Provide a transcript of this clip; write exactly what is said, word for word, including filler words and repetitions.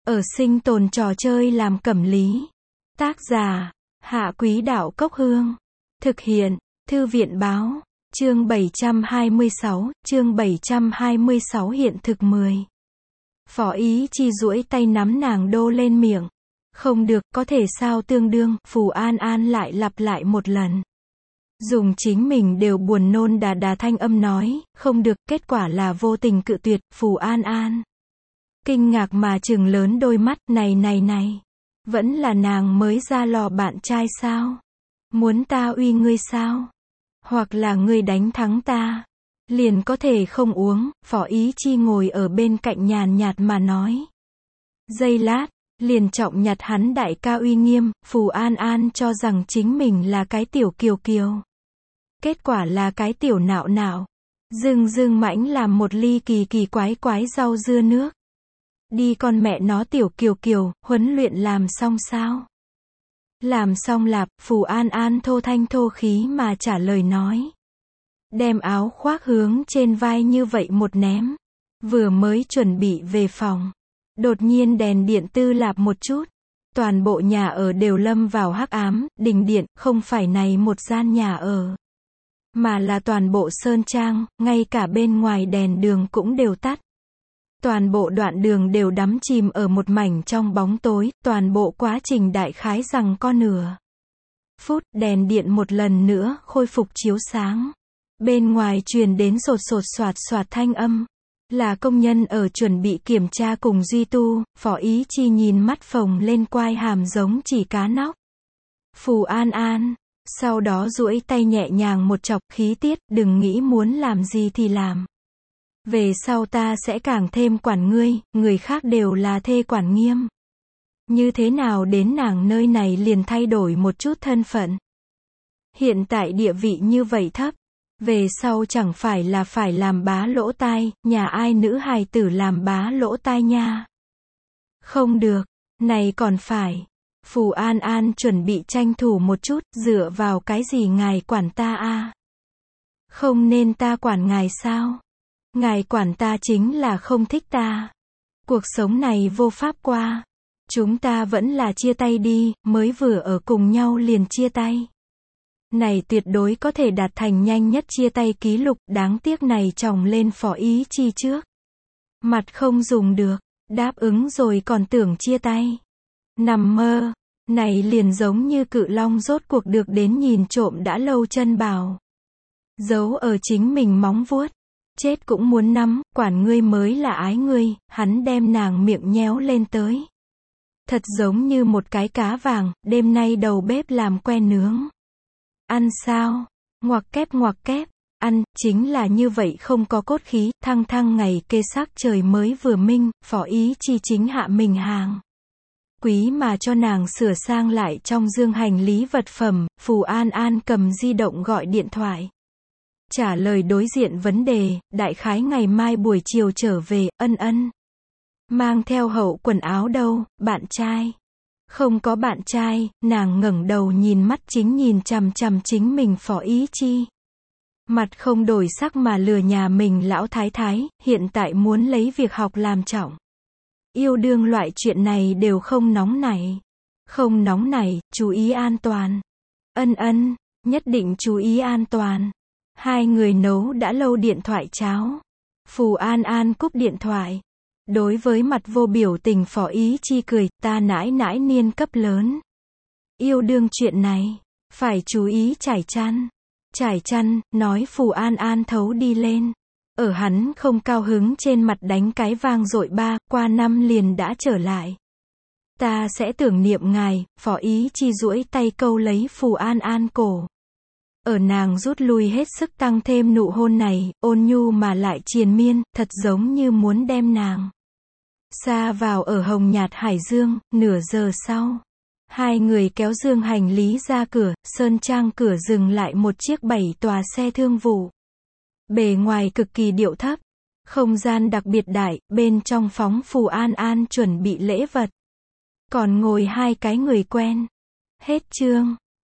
Ở sinh tồn trò chơi làm cẩm lý. Tác giả, Hạ Quý Đạo Cốc Hương. Thực hiện, Thư viện Báo. Chương bảy trăm hai mươi sáu, chương bảy trăm hai mươi sáu hiện thực mười. Phó Ý Chi duỗi tay nắm nàng đô lên miệng. Không được, có thể sao tương đương, Phù An An lại lặp lại một lần. Dùng chính mình đều buồn nôn đà đà thanh âm nói, không được, kết quả là vô tình cự tuyệt, Phù An An. Kinh ngạc mà trừng lớn đôi mắt, này này này. Vẫn là nàng mới ra lò bạn trai sao? Muốn ta uy ngươi sao? Hoặc là ngươi đánh thắng ta? Liền có thể không uống, Phó Ý Chi ngồi ở bên cạnh nhàn nhạt mà nói. Giây lát, liền trọng nhặt hắn đại ca uy nghiêm, Phù An An cho rằng chính mình là cái tiểu kiều kiều. Kết quả là cái tiểu nạo nạo. Dương dương mãnh làm một ly kỳ kỳ quái quái rau dưa nước. Đi con mẹ nó tiểu kiều kiều, huấn luyện làm xong sao? Làm xong lạp, Phù An An thô thanh thô khí mà trả lời nói. Đem áo khoác hướng trên vai như vậy một ném. Vừa mới chuẩn bị về phòng. Đột nhiên đèn điện tư lạp một chút. Toàn bộ nhà ở đều lâm vào hắc ám, đình điện, không phải này một gian nhà ở. Mà là toàn bộ sơn trang, ngay cả bên ngoài đèn đường cũng đều tắt. Toàn bộ đoạn đường đều đắm chìm ở một mảnh trong bóng tối, toàn bộ quá trình đại khái rằng có nửa phút, đèn điện một lần nữa khôi phục chiếu sáng. Bên ngoài truyền đến sột sột soạt soạt thanh âm. Là công nhân ở chuẩn bị kiểm tra cùng duy tu, Phó Ý Chi nhìn mắt phồng lên quai hàm giống chỉ cá nóc. Phù An An, sau đó duỗi tay nhẹ nhàng một chọc, khí tiết, đừng nghĩ muốn làm gì thì làm. Về sau ta sẽ càng thêm quản ngươi, người khác đều là thê quản nghiêm. Như thế nào đến nàng nơi này liền thay đổi một chút thân phận. Hiện tại địa vị như vậy thấp. Về sau chẳng phải là phải làm bá lỗ tai, nhà ai nữ hài tử làm bá lỗ tai nha. Không được, này còn phải. Phù An An chuẩn bị tranh thủ một chút, dựa vào cái gì ngài quản ta a? Không nên ta quản ngài sao? Ngài quản ta chính là không thích ta. Cuộc sống này vô pháp qua. Chúng ta vẫn là chia tay đi, mới vừa ở cùng nhau liền chia tay. Này tuyệt đối có thể đạt thành nhanh nhất chia tay ký lục, đáng tiếc này chồng lên Phó Ý Chi trước. Mặt không dùng được, đáp ứng rồi còn tưởng chia tay. Nằm mơ, này liền giống như cự long rốt cuộc được đến nhìn trộm đã lâu chân bào. Giấu ở chính mình móng vuốt. Chết cũng muốn nắm, quản ngươi mới là ái ngươi, hắn đem nàng miệng nhéo lên tới. Thật giống như một cái cá vàng, đêm nay đầu bếp làm que nướng. Ăn sao? Ngoặc kép ngoặc kép. Ăn, chính là như vậy không có cốt khí, thăng thăng ngày kê sắc trời mới vừa minh, Phó Ý Chi chính hạ mình hàng. Quý mà cho nàng sửa sang lại trong dương hành lý vật phẩm, Phù An An cầm di động gọi điện thoại. Trả lời đối diện vấn đề, đại khái ngày mai buổi chiều trở về, ân ân. Mang theo hậu quần áo đâu, bạn trai. Không có bạn trai, nàng ngẩng đầu nhìn mắt chính nhìn chằm chằm chính mình Phó Ý Chi. Mặt không đổi sắc mà lừa nhà mình lão thái thái, hiện tại muốn lấy việc học làm trọng. Yêu đương loại chuyện này đều không nóng nảy. Không nóng nảy, chú ý an toàn. Ân ân, nhất định chú ý an toàn. Hai người nấu đã lâu điện thoại cháo. Phù An An cúp điện thoại. Đối với mặt vô biểu tình Phó Ý Chi cười, ta nãi nãi niên cấp lớn. Yêu đương chuyện này, phải chú ý trải chăn. Trải chăn, nói Phù An An thấu đi lên. Ở hắn không cao hứng trên mặt đánh cái vang dội ba, qua năm liền đã trở lại. Ta sẽ tưởng niệm ngài, Phó Ý Chi duỗi tay câu lấy Phù An An cổ. Ở nàng rút lui hết sức tăng thêm nụ hôn này, ôn nhu mà lại triền miên, thật giống như muốn đem nàng xa vào ở hồng nhạt hải dương. Nửa giờ sau, hai người kéo dương hành lý ra cửa, sơn trang cửa dừng lại một chiếc bảy tòa xe thương vụ. Bề ngoài cực kỳ điệu thấp, không gian đặc biệt đại, bên trong phóng Phù An An chuẩn bị lễ vật. Còn ngồi hai cái người quen. Hết chương.